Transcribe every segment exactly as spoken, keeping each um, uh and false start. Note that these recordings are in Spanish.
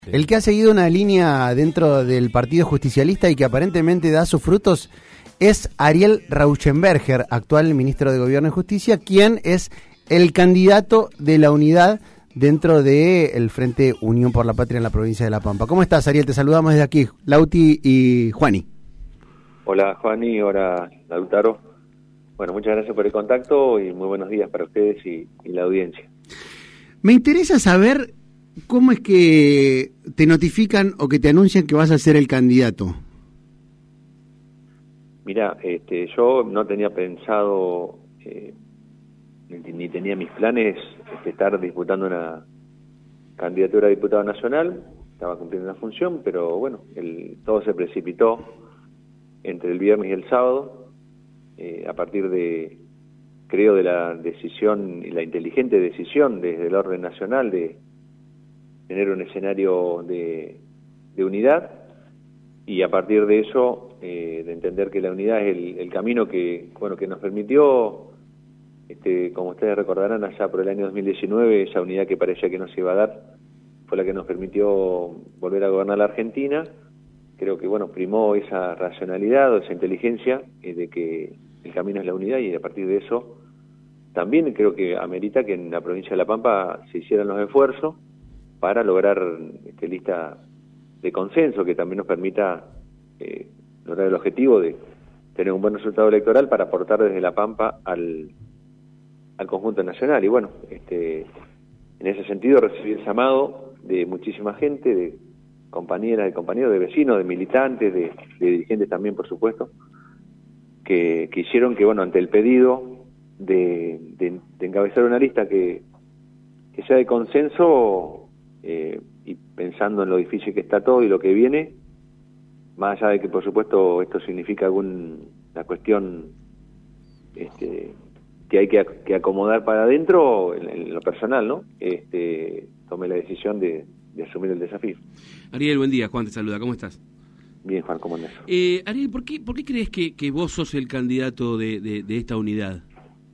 El que ha seguido una línea dentro del Partido Justicialista y que aparentemente da sus frutos es Ariel Rauschenberger, actual ministro de Gobierno y Justicia, quien es el candidato de la unidad dentro del Frente Unión por la Patria en la provincia de La Pampa. ¿Cómo estás, Ariel? Te saludamos desde aquí, Lauti y Juani. Hola, Juani, hola, Lautaro. Bueno, muchas gracias por el contacto y muy buenos días para ustedes y, y la audiencia. Me interesa saber cómo es que te notifican o que te anuncian que vas a ser el candidato. Mira, este, yo no tenía pensado, eh, ni, ni tenía mis planes este, estar disputando una candidatura a diputado nacional. Estaba cumpliendo una función, pero bueno, el, todo se precipitó entre el viernes y el sábado, eh, a partir de, creo, de la decisión y la inteligente decisión desde el orden nacional de tener un escenario de, de unidad, y a partir de eso, eh, de entender que la unidad es el, el camino que, bueno, que nos permitió, este, como ustedes recordarán, allá por el año dos mil diecinueve, esa unidad que parecía que no se iba a dar, fue la que nos permitió volver a gobernar la Argentina. Creo que, bueno, primó esa racionalidad o esa inteligencia eh, de que el camino es la unidad, y a partir de eso también creo que amerita que en la provincia de La Pampa se hicieran los esfuerzos para lograr este, lista de consenso que también nos permita eh, lograr el objetivo de tener un buen resultado electoral para aportar desde La Pampa al, al conjunto nacional. Y bueno, este, en ese sentido recibí el llamado de muchísima gente, de compañeras, de compañeros, de vecinos, de militantes, de, de dirigentes también, por supuesto, que, que hicieron que, bueno, ante el pedido de, de, de encabezar una lista que, que sea de consenso, Eh, y pensando en lo difícil que está todo y lo que viene, más allá de que por supuesto esto significa alguna cuestión este, que hay que, que acomodar para adentro, en, en lo personal, ¿no? Este, tomé la decisión de, de asumir el desafío. Ariel, buen día, Juan te saluda, ¿cómo estás? Bien, Juan, ¿cómo andás? Eh, Ariel, ¿por qué, ¿por qué crees que, que vos sos el candidato de, de, de esta unidad?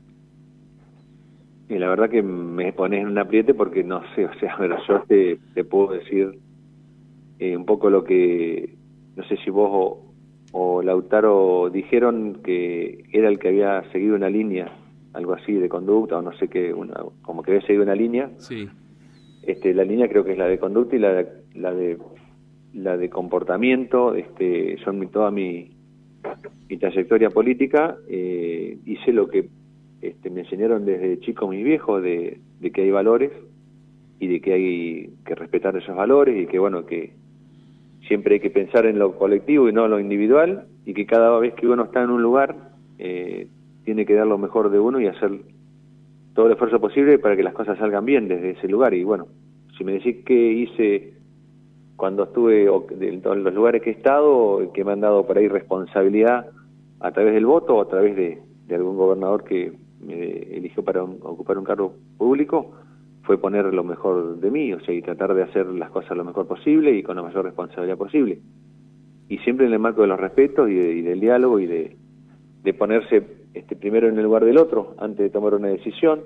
Y la verdad que me pones en un apriete porque no sé, o sea, pero yo te, te puedo decir eh, un poco lo que, no sé si vos o, o Lautaro dijeron que era el que había seguido una línea, algo así de conducta, o no sé qué, una, como que había seguido una línea. Sí. Este, la línea creo que es la de conducta y la de, la de, la de comportamiento. Este, son mi, toda mi, mi trayectoria política, eh, hice lo que Este, me enseñaron desde chico mis viejos, de, de que hay valores y de que hay que respetar esos valores, y que bueno, que siempre hay que pensar en lo colectivo y no en lo individual, y que cada vez que uno está en un lugar eh, tiene que dar lo mejor de uno y hacer todo el esfuerzo posible para que las cosas salgan bien desde ese lugar. Y bueno, si me decís qué hice cuando estuve, o en todos los lugares que he estado, que me han dado por ahí responsabilidad a través del voto o a través de, de algún gobernador que me eligió para un, ocupar un cargo público, fue poner lo mejor de mí, o sea, y tratar de hacer las cosas lo mejor posible y con la mayor responsabilidad posible. Y siempre en el marco de los respetos y, de, y del diálogo y de, de ponerse este, primero en el lugar del otro antes de tomar una decisión.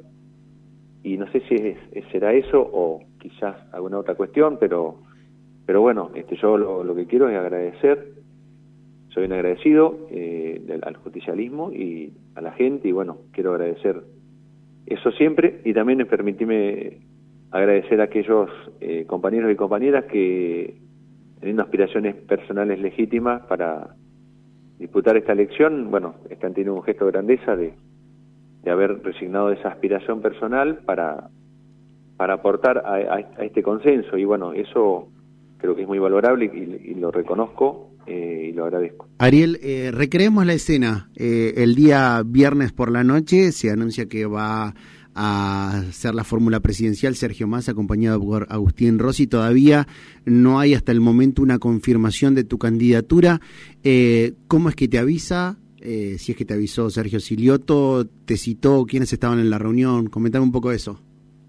Y no sé si es, es, será eso o quizás alguna otra cuestión, pero, pero bueno, este, yo lo, lo que quiero es agradecer. Soy un agradecido eh, al justicialismo y a la gente, y bueno, quiero agradecer eso siempre, y también permitirme agradecer a aquellos eh, compañeros y compañeras que, teniendo aspiraciones personales legítimas para disputar esta elección, bueno, están teniendo un gesto de grandeza de, de haber resignado esa aspiración personal para, para aportar a, a, a este consenso, y bueno, eso creo que es muy valorable y, y lo reconozco. Eh, y lo agradezco. Ariel, eh, recreemos la escena. Eh, el día viernes por la noche se anuncia que va a ser la fórmula presidencial Sergio Massa, acompañado por Agustín Rossi. Todavía no hay hasta el momento una confirmación de tu candidatura. Eh, ¿Cómo es que te avisa? Eh, si es que te avisó Sergio Silioto, te citó, quiénes estaban en la reunión. Comentame un poco eso.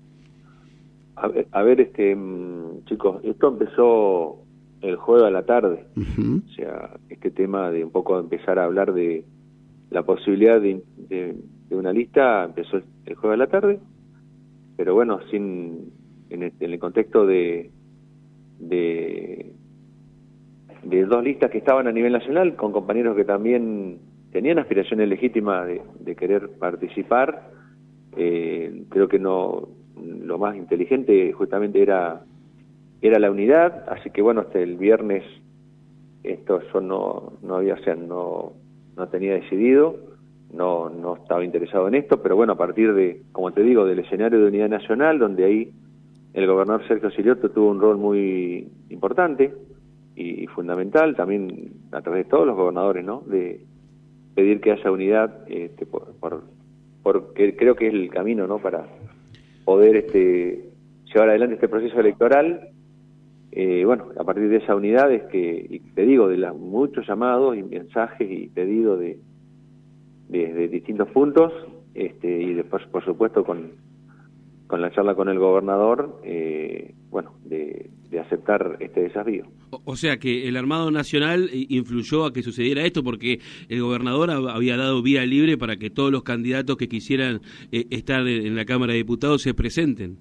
A ver, a ver este chicos, esto empezó el jueves a la tarde. Uh-huh. O sea, este tema de un poco empezar a hablar de la posibilidad de, de, de una lista empezó el, el jueves a la tarde, pero bueno, sin en el, en el contexto de, de, de dos listas que estaban a nivel nacional, con compañeros que también tenían aspiraciones legítimas de, de querer participar. Eh, creo que no, lo más inteligente justamente era, era la unidad, así que bueno, hasta el viernes esto yo no, no había, o sea, no, no tenía decidido, no, no estaba interesado en esto, pero bueno, a partir de, como te digo, del escenario de unidad nacional, donde ahí el gobernador Sergio Siliotto tuvo un rol muy importante y, y fundamental, también a través de todos los gobernadores, ¿no?, de pedir que haya unidad, este, por, por, porque creo que es el camino, ¿no?, para poder este, llevar adelante este proceso electoral. Eh, bueno, a partir de esa unidad es que, y te digo, de los muchos llamados y mensajes y pedidos de, de, de distintos puntos, este, y después, por supuesto, con, con la charla con el gobernador, eh, bueno, de, de aceptar este desafío. O, o sea que el Armado Nacional influyó a que sucediera esto, porque el gobernador había dado vía libre para que todos los candidatos que quisieran eh, estar en la Cámara de Diputados se presenten.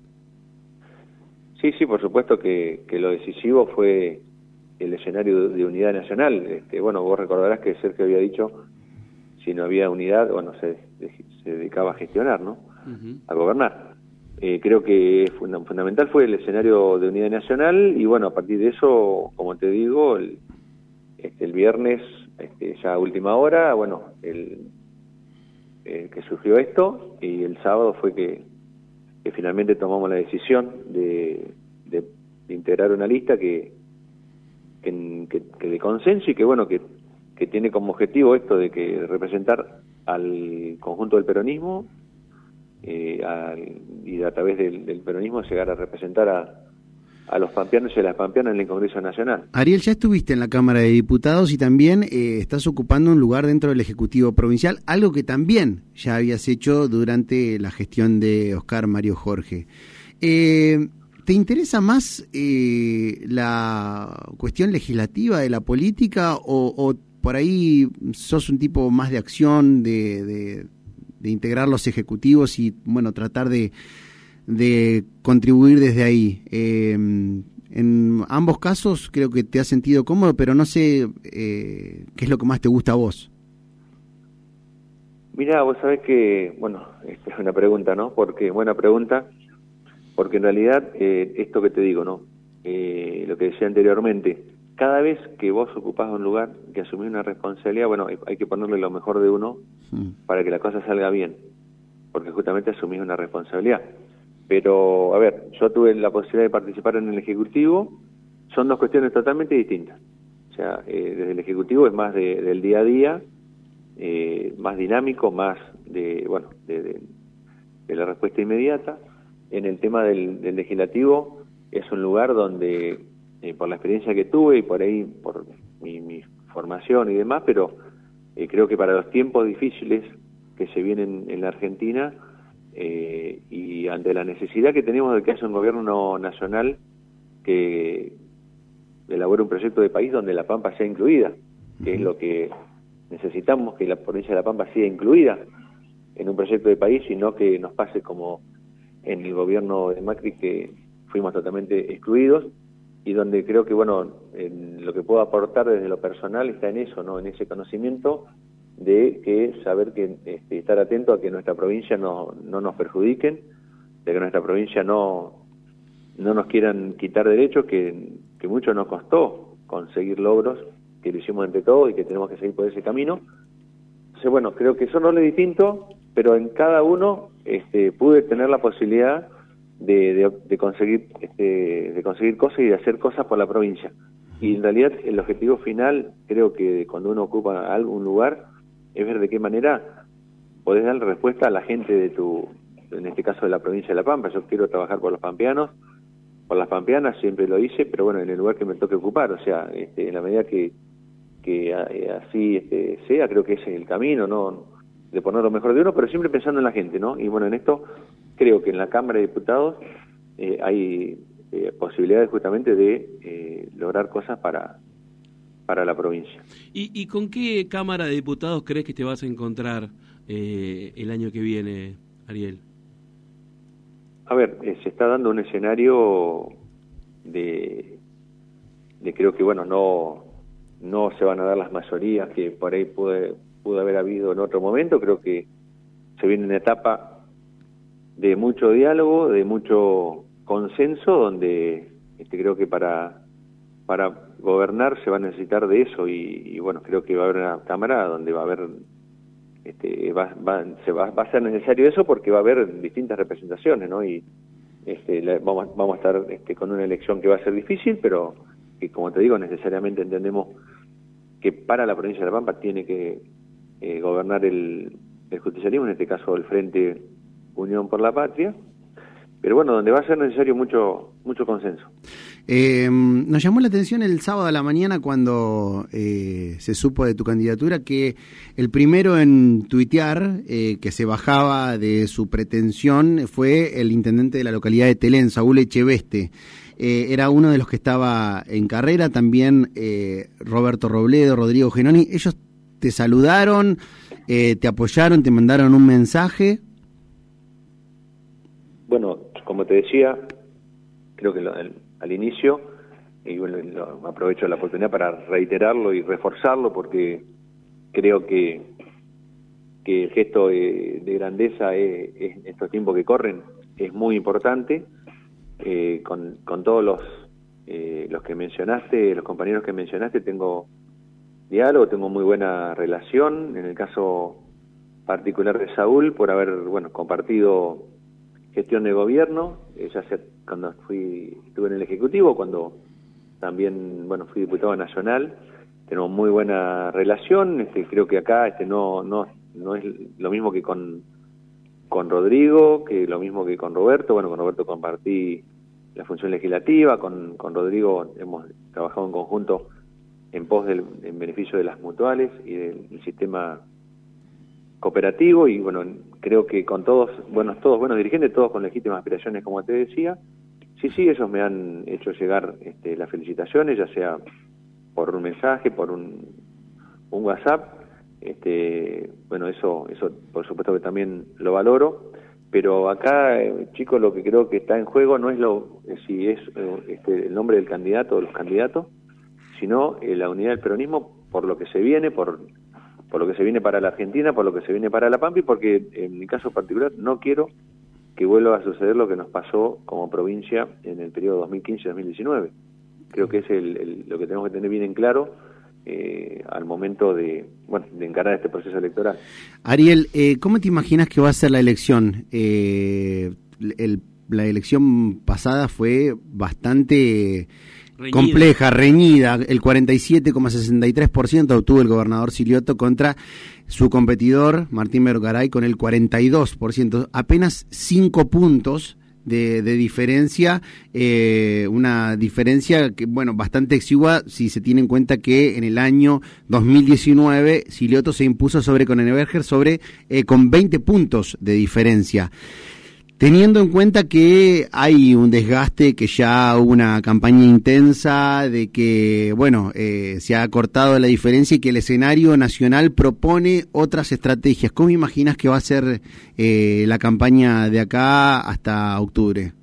Sí, sí, por supuesto que, que lo decisivo fue el escenario de unidad nacional. Este, bueno, vos recordarás que Sergio había dicho, si no había unidad, bueno, se, se dedicaba a gestionar, ¿no?, uh-huh. a gobernar. Eh, creo que fund- fundamental fue el escenario de unidad nacional y bueno, a partir de eso, como te digo, el, este, el viernes, este, ya a última hora, bueno, el, el que surgió esto, y el sábado fue que que finalmente tomamos la decisión de, de, de integrar una lista que, que, que, que de consenso y que bueno que, que tiene como objetivo esto de que representar al conjunto del peronismo eh, al, y a través del, del peronismo llegar a representar a, a los pampeanos y a las pampeanas en el Congreso Nacional. Ariel, ya estuviste en la Cámara de Diputados y también eh, estás ocupando un lugar dentro del Ejecutivo Provincial, algo que también ya habías hecho durante la gestión de Oscar Mario Jorge. Eh, ¿Te interesa más eh, la cuestión legislativa de la política o, o por ahí sos un tipo más de acción, de, de, de integrar los ejecutivos y bueno, tratar de de contribuir desde ahí? Eh, en ambos casos creo que te has sentido cómodo, pero no sé eh, qué es lo que más te gusta a vos. Mirá, vos sabés que, bueno, esta es una pregunta, ¿no? Porque, buena pregunta, porque en realidad, eh, esto que te digo, ¿no? Eh, lo que decía anteriormente, cada vez que vos ocupás un lugar, que asumís una responsabilidad, bueno, hay, hay que ponerle lo mejor de uno mm. para que la cosa salga bien, porque justamente asumís una responsabilidad. Pero, a ver, yo tuve la posibilidad de participar en el Ejecutivo, son dos cuestiones totalmente distintas. O sea, eh, desde el Ejecutivo es más de, del día a día, eh, más dinámico, más de, bueno, de, de, de la respuesta inmediata. En el tema del, del Legislativo es un lugar donde, eh, por la experiencia que tuve y por ahí, por mi, mi formación y demás, pero eh, creo que para los tiempos difíciles que se vienen en la Argentina, Eh, y ante la necesidad que tenemos de que haya un gobierno nacional que elabore un proyecto de país donde La Pampa sea incluida, que es lo que necesitamos, que la provincia de La Pampa sea incluida en un proyecto de país y no que nos pase como en el gobierno de Macri, que fuimos totalmente excluidos, y donde creo que, bueno, en lo que puedo aportar desde lo personal está en eso, ¿no?, en ese conocimiento de que saber que este, estar atento a que nuestra provincia no, no nos perjudiquen, de que nuestra provincia no, no nos quieran quitar derechos, que, que mucho nos costó conseguir logros, que lo hicimos entre todos y que tenemos que seguir por ese camino. Entonces, bueno, creo que son roles distintos, pero en cada uno este, pude tener la posibilidad de, de, de conseguir este, de conseguir cosas y de hacer cosas por la provincia. Y en realidad el objetivo final, creo que cuando uno ocupa algún lugar, es ver de qué manera podés dar respuesta a la gente de tu, en este caso de la provincia de La Pampa. Yo quiero trabajar por los pampeanos, por las pampeanas, siempre lo hice, pero bueno, en el lugar que me toque ocupar, o sea, este, en la medida que, que así este, sea, creo que ese es el camino, ¿no?, de poner lo mejor de uno, pero siempre pensando en la gente, ¿no? Y bueno, en esto creo que en la Cámara de Diputados eh, hay eh, posibilidades justamente de eh, lograr cosas para para la provincia. ¿Y, y con qué Cámara de Diputados crees que te vas a encontrar eh, el año que viene, Ariel? A ver, eh, se está dando un escenario de, de creo que bueno no no se van a dar las mayorías que por ahí pude, pudo haber habido en otro momento. Creo que se viene una etapa de mucho diálogo, de mucho consenso, donde este, creo que para para gobernar se va a necesitar de eso y, y bueno, creo que va a haber una cámara donde va a haber este, va, va, se va, va a ser necesario eso porque va a haber distintas representaciones, ¿no? Y este, la, vamos, vamos a estar este, con una elección que va a ser difícil, pero que, como te digo, necesariamente entendemos que para la provincia de La Pampa tiene que eh, gobernar el, el justicialismo, en este caso el Frente Unión por la Patria, pero bueno, donde va a ser necesario mucho mucho consenso. Eh, nos llamó la atención el sábado a la mañana cuando eh, se supo de tu candidatura que el primero en tuitear eh, que se bajaba de su pretensión fue el intendente de la localidad de Telén, Saúl Echeveste. Eh, era uno de los que estaba en carrera, también eh, Roberto Robledo, Rodrigo Genoni. Ellos te saludaron, eh, te apoyaron, te mandaron un mensaje. Bueno, como te decía, creo que lo, el, al inicio, y bueno, lo, aprovecho la oportunidad para reiterarlo y reforzarlo, porque creo que, que el gesto de, de grandeza es, es, en estos tiempos que corren es muy importante, eh, con, con todos los, eh, los que mencionaste, los compañeros que mencionaste, tengo diálogo, tengo muy buena relación, en el caso particular de Saúl, por haber, bueno, compartido gestión de gobierno, eh, ya sea cuando fui estuve en el Ejecutivo, cuando también bueno fui diputado nacional, tenemos muy buena relación. Este, creo que acá este no no no es lo mismo que con con Rodrigo, que lo mismo que con Roberto. Bueno, con Roberto compartí la función legislativa, con con Rodrigo hemos trabajado en conjunto en pos del en beneficio de las mutuales y del, del sistema cooperativo, y bueno, creo que con todos, bueno, todos buenos dirigentes, todos con legítimas aspiraciones, como te decía. Sí, sí, ellos me han hecho llegar este, las felicitaciones, ya sea por un mensaje, por un, un WhatsApp. Este, bueno, eso, eso por supuesto que también lo valoro, pero acá, eh, chicos, lo que creo que está en juego no es lo si es eh, este, el nombre del candidato o los candidatos, sino eh, la unidad del peronismo por lo que se viene, por por lo que se viene para la Argentina, por lo que se viene para La Pampa, y porque en mi caso particular no quiero que vuelva a suceder lo que nos pasó como provincia en el periodo dos mil quince a dos mil diecinueve. Creo que es el, el, lo que tenemos que tener bien en claro eh, al momento de, bueno, de encarar este proceso electoral. Ariel, eh, ¿cómo te imaginas que va a ser la elección? Eh, el, la elección pasada fue bastante reñida. compleja, reñida. El cuarenta y siete coma sesenta y tres por ciento obtuvo el gobernador Silioto contra su competidor Martín Vergaray con el cuarenta y dos por ciento. Apenas cinco puntos de, de diferencia, eh, una diferencia que, bueno, bastante exigua si se tiene en cuenta que en el año dos mil diecinueve Silioto se impuso sobre Conenberger sobre eh, con veinte puntos de diferencia. Teniendo en cuenta que hay un desgaste, que ya hubo una campaña intensa, de que, bueno, eh, se ha cortado la diferencia y que el escenario nacional propone otras estrategias, ¿cómo imaginas que va a ser eh, la campaña de acá hasta octubre?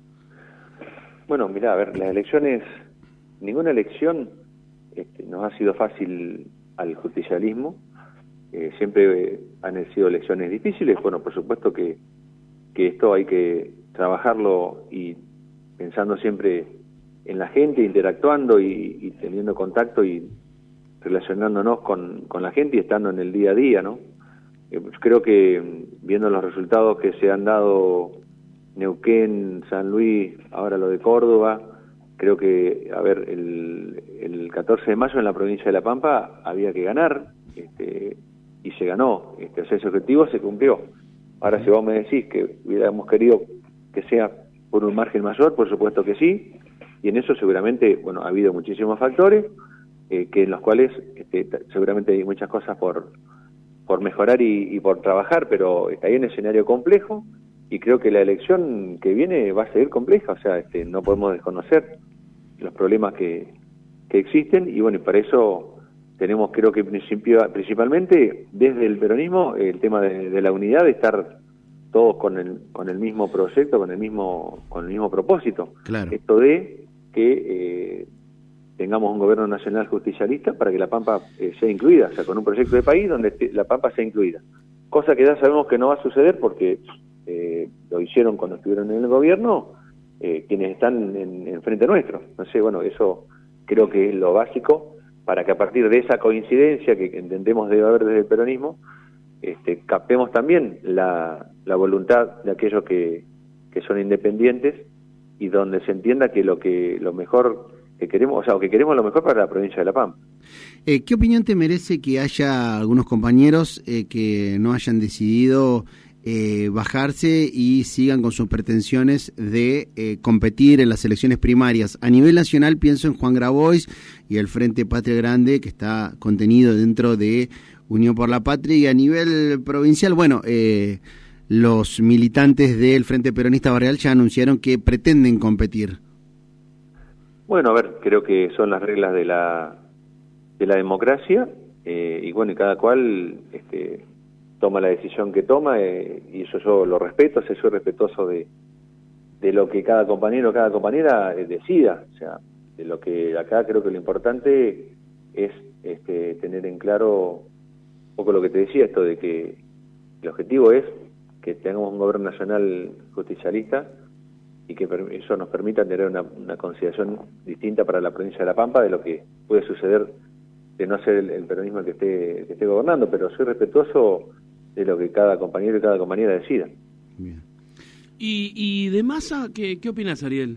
Bueno, mirá, a ver, las elecciones, ninguna elección este, nos ha sido fácil al justicialismo, eh, siempre eh, han sido elecciones difíciles. Bueno, por supuesto que que esto hay que trabajarlo y pensando siempre en la gente, interactuando y, y teniendo contacto y relacionándonos con, con la gente y estando en el día a día, ¿no? Eh, pues creo que viendo los resultados que se han dado Neuquén, San Luis, ahora lo de Córdoba, creo que, a ver, el, el catorce de mayo en la provincia de La Pampa había que ganar, este, y se ganó, este, o sea, ese objetivo se cumplió. Ahora, si vos me decís que hubiéramos querido que sea por un margen mayor, por supuesto que sí, y en eso seguramente, bueno, ha habido muchísimos factores, eh, que en los cuales este, seguramente hay muchas cosas por por mejorar y, y por trabajar, pero está ahí en un escenario complejo, y creo que la elección que viene va a seguir compleja, o sea, este, no podemos desconocer los problemas que, que existen, y bueno, y para eso tenemos, creo que principalmente desde el peronismo, el tema de, de la unidad, de estar todos con el con el mismo proyecto, con el mismo con el mismo propósito. Claro. Esto de que eh, tengamos un gobierno nacional justicialista para que La Pampa eh, sea incluida, o sea, con un proyecto de país donde La Pampa sea incluida. Cosa que ya sabemos que no va a suceder porque eh, lo hicieron cuando estuvieron en el gobierno eh, quienes están en, en frente nuestro. No sé, bueno, eso creo que es lo básico para que a partir de esa coincidencia que entendemos debe haber desde el peronismo, este, captemos también la, la voluntad de aquellos que, que son independientes y donde se entienda que lo que lo mejor que queremos, o sea, que queremos lo mejor para la provincia de La Pampa. Eh, ¿Qué opinión te merece que haya algunos compañeros eh, que no hayan decidido eh, bajarse y sigan con sus pretensiones de eh, competir en las elecciones primarias? A nivel nacional pienso en Juan Grabois y el Frente Patria Grande, que está contenido dentro de Unión por la Patria, y a nivel provincial, bueno, eh, los militantes del Frente Peronista Barrial ya anunciaron que pretenden competir. Bueno, a ver, creo que son las reglas de la de la democracia eh, y bueno, y cada cual este, toma la decisión que toma eh, y eso yo lo respeto, o sea, soy respetuoso de, de lo que cada compañero o cada compañera eh, decida, o sea, de lo que acá creo que lo importante es este, tener en claro un poco lo que te decía, esto de que el objetivo es que tengamos un gobierno nacional justicialista y que eso nos permita tener una, una consideración distinta para la provincia de La Pampa de lo que puede suceder de no ser el, el peronismo el que esté, que esté gobernando, pero soy respetuoso de lo que cada compañero y cada compañera decida. Bien. ¿Y, y de Massa, qué, qué opinas, Ariel?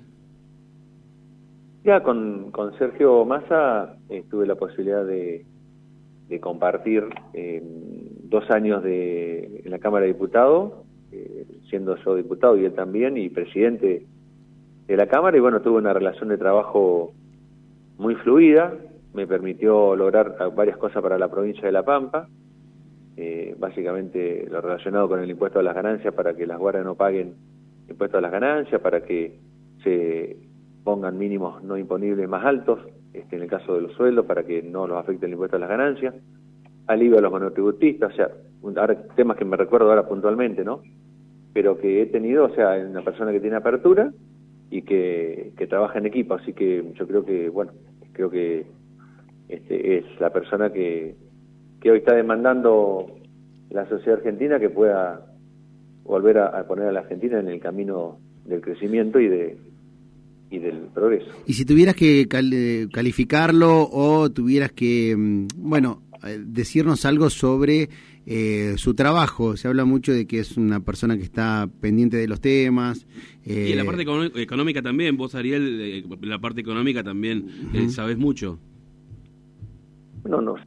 Ya, con, con Sergio Massa eh, tuve la posibilidad de, de compartir eh, dos años de, en la Cámara de Diputados, eh, siendo yo diputado y él también, y presidente de la Cámara, y bueno, tuve una relación de trabajo muy fluida, me permitió lograr varias cosas para la provincia de La Pampa, eh, básicamente lo relacionado con el impuesto a las ganancias para que las guardias no paguen impuesto a las ganancias, para que se pongan mínimos no imponibles más altos, este, en el caso de los sueldos, para que no los afecte el impuesto a las ganancias, alivio a los monotributistas, o sea, ahora, temas que me recuerdo ahora puntualmente, ¿no? Pero que he tenido, o sea, una persona que tiene apertura y que, que trabaja en equipo, así que yo creo que, bueno, creo que este, es la persona que, que hoy está demandando la sociedad argentina que pueda volver a, a poner a la Argentina en el camino del crecimiento y de y del progreso. Y si tuvieras que cal- calificarlo o tuvieras que, bueno, decirnos algo sobre eh, su trabajo, se habla mucho de que es una persona que está pendiente de los temas. Eh... Y en la parte econó- económica también, vos, Ariel, eh, la parte económica también uh-huh. eh, sabés mucho. No, no.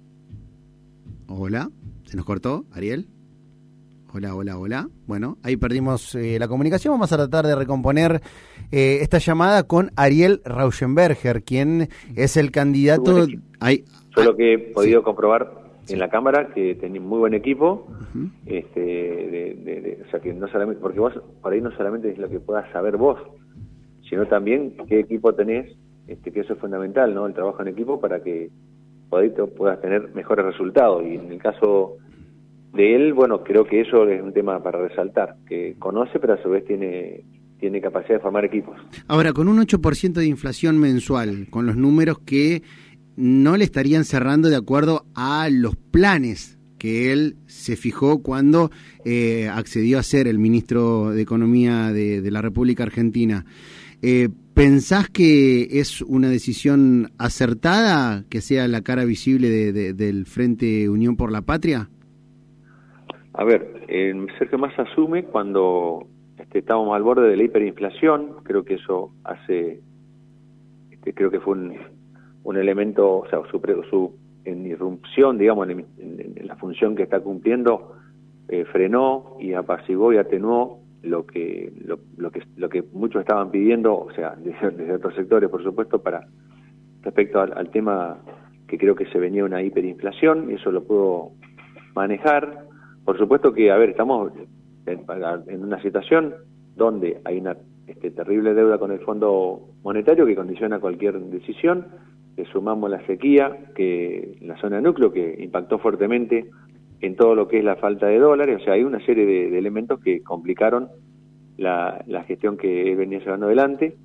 Hola, ¿se nos cortó, Ariel? Hola, hola, hola. Bueno, ahí perdimos eh, la comunicación. Vamos a tratar de recomponer eh, esta llamada con Ariel Rauschenberger, quien es el candidato... Hay, Yo lo que he podido sí. comprobar en la Cámara, que tenía muy buen equipo, uh-huh. este, de, de, de, o sea, que no solamente, porque vos, por ahí no solamente es lo que puedas saber vos, sino también qué equipo tenés, este, que eso es fundamental, ¿no? El trabajo en equipo para que puedas tener mejores resultados. Y en el caso de él, bueno, creo que eso es un tema para resaltar, que conoce, pero a su vez tiene, tiene capacidad de formar equipos. Ahora, con un ocho por ciento de inflación mensual, con los números que no le estarían cerrando de acuerdo a los planes que él se fijó cuando eh, accedió a ser el ministro de Economía de, de la República Argentina. Eh, ¿Pensás que es una decisión acertada que sea la cara visible de, de, del Frente Unión por la Patria? A ver, eh, Sergio Massa asume cuando este, estábamos al borde de la hiperinflación. Creo que eso hace, este, creo que fue un, un elemento, o sea, su, su en irrupción, digamos, en, en, en la función que está cumpliendo, eh, frenó y apaciguó y atenuó lo que lo, lo que lo que muchos estaban pidiendo, o sea, desde, desde otros sectores, por supuesto, para respecto al, al tema que creo que se venía una hiperinflación, y eso lo puedo manejar. Por supuesto que, a ver, estamos en, en una situación donde hay una este, terrible deuda con el Fondo Monetario que condiciona cualquier decisión. Le sumamos la sequía que en la zona de núcleo, que impactó fuertemente en todo lo que es la falta de dólares. O sea, hay una serie de, de elementos que complicaron la, la gestión que él venía llevando adelante.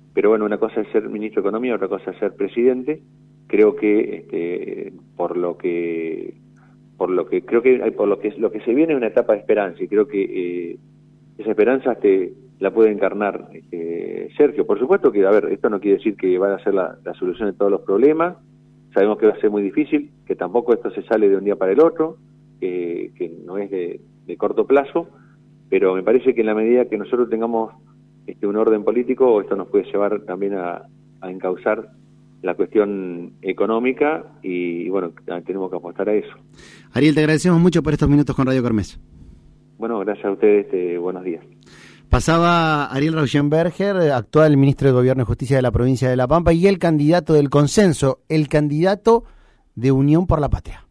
pero bueno, una cosa es ser ministro de Economía, otra cosa es ser presidente. Creo que este, por lo que por lo que creo que por lo que lo que se viene es una etapa de esperanza, y creo que eh, esa esperanza este, la puede encarnar este, Sergio. Por supuesto que, a ver, esto no quiere decir que van a ser la, la solución de todos los problemas. Sabemos que va a ser muy difícil, que tampoco esto se sale de un día para el otro, eh, que no es de, de corto plazo, pero me parece que en la medida que nosotros tengamos este, un orden político, esto nos puede llevar también a, a encauzar la cuestión económica, y, y bueno, tenemos que apostar a eso. Ariel, te agradecemos mucho por estos minutos con Radio Kermés. Bueno, gracias a ustedes, este, buenos días. Pasaba Ariel Rauschenberger, actual ministro de Gobierno y Justicia de la provincia de La Pampa, y el candidato del consenso, el candidato de Unión por la Patria.